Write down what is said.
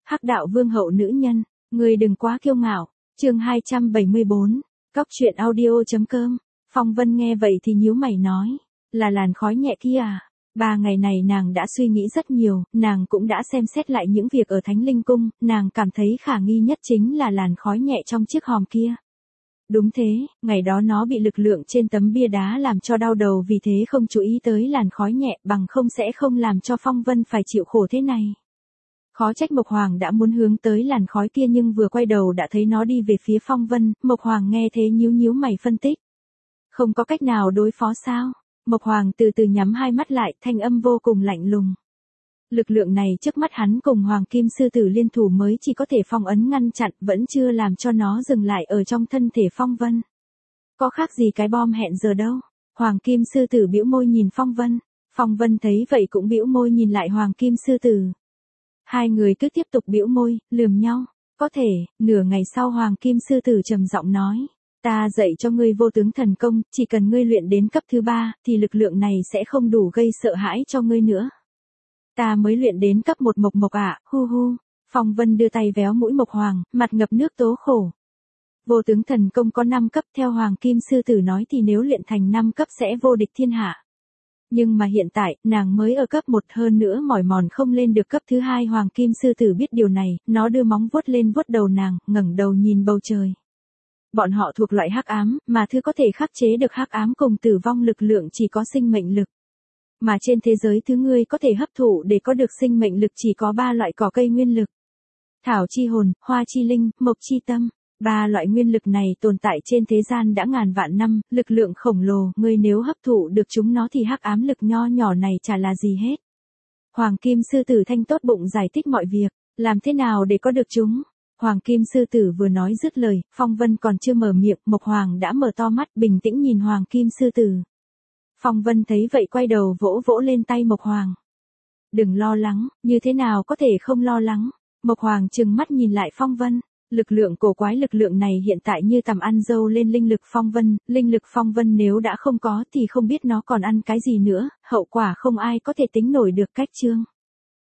Hắc đạo vương hậu nữ nhân, người đừng quá kiêu ngạo. Chương 274. Cóc truyện audio.com. Phong Vân nghe vậy thì nhíu mày nói, là làn khói nhẹ kia à? 3 ngày này nàng đã suy nghĩ rất nhiều, nàng cũng đã xem xét lại những việc ở Thánh Linh Cung, nàng cảm thấy khả nghi nhất chính là làn khói nhẹ trong chiếc hòm kia. Đúng thế, ngày đó nó bị lực lượng trên tấm bia đá làm cho đau đầu, vì thế không chú ý tới làn khói nhẹ, bằng không sẽ không làm cho Phong Vân phải chịu khổ thế này. Khó trách Mộc Hoàng đã muốn hướng tới làn khói kia, nhưng vừa quay đầu đã thấy nó đi về phía Phong Vân. Mộc Hoàng nghe thế nhíu nhíu mày phân tích. Không có cách nào đối phó sao? Mộc Hoàng từ từ nhắm hai mắt lại, thanh âm vô cùng lạnh lùng. Lực lượng này trước mắt hắn cùng Hoàng Kim Sư Tử liên thủ mới chỉ có thể phong ấn ngăn chặn, vẫn chưa làm cho nó dừng lại ở trong thân thể Phong Vân. Có khác gì cái bom hẹn giờ đâu. Hoàng Kim Sư Tử bĩu môi nhìn Phong Vân. Phong Vân thấy vậy cũng bĩu môi nhìn lại Hoàng Kim Sư Tử. Hai người cứ tiếp tục bĩu môi, lườm nhau. Có thể, nửa ngày sau Hoàng Kim Sư Tử trầm giọng nói. Ta dạy cho ngươi vô tướng thần công, chỉ cần ngươi luyện đến cấp thứ 3, thì lực lượng này sẽ không đủ gây sợ hãi cho ngươi nữa. Ta mới luyện đến cấp 1 Mộc ạ, hu hu. Phong Vân đưa tay véo mũi Mộc Hoàng, mặt ngập nước tố khổ. Vô tướng thần công có 5 cấp, theo Hoàng Kim Sư Tử nói thì nếu luyện thành 5 cấp sẽ vô địch thiên hạ. Nhưng mà hiện tại, nàng mới ở cấp 1, hơn nữa mỏi mòn không lên được cấp thứ 2. Hoàng Kim Sư Tử biết điều này, nó đưa móng vuốt lên vuốt đầu nàng, ngẩng đầu nhìn bầu trời. Bọn họ thuộc loại hắc ám, mà thứ có thể khắc chế được hắc ám cùng tử vong lực lượng chỉ có sinh mệnh lực. Mà trên thế giới thứ ngươi có thể hấp thụ để có được sinh mệnh lực chỉ có 3 loại cỏ cây nguyên lực. Thảo chi hồn, hoa chi linh, mộc chi tâm. 3 loại nguyên lực này tồn tại trên thế gian đã ngàn vạn năm, lực lượng khổng lồ, ngươi nếu hấp thụ được chúng nó thì hắc ám lực nho nhỏ này chả là gì hết. Hoàng Kim Sư Tử thanh tốt bụng giải thích mọi việc, làm thế nào để có được chúng. Hoàng Kim Sư Tử vừa nói dứt lời, Phong Vân còn chưa mở miệng, Mộc Hoàng đã mở to mắt bình tĩnh nhìn Hoàng Kim Sư Tử. Phong Vân thấy vậy quay đầu vỗ vỗ lên tay Mộc Hoàng. Đừng lo lắng, như thế nào có thể không lo lắng. Mộc Hoàng trừng mắt nhìn lại Phong Vân. Lực lượng cổ quái, lực lượng này hiện tại như tằm ăn dâu lên linh lực Phong Vân. Linh lực Phong Vân nếu đã không có thì không biết nó còn ăn cái gì nữa, hậu quả không ai có thể tính nổi được. Cách chương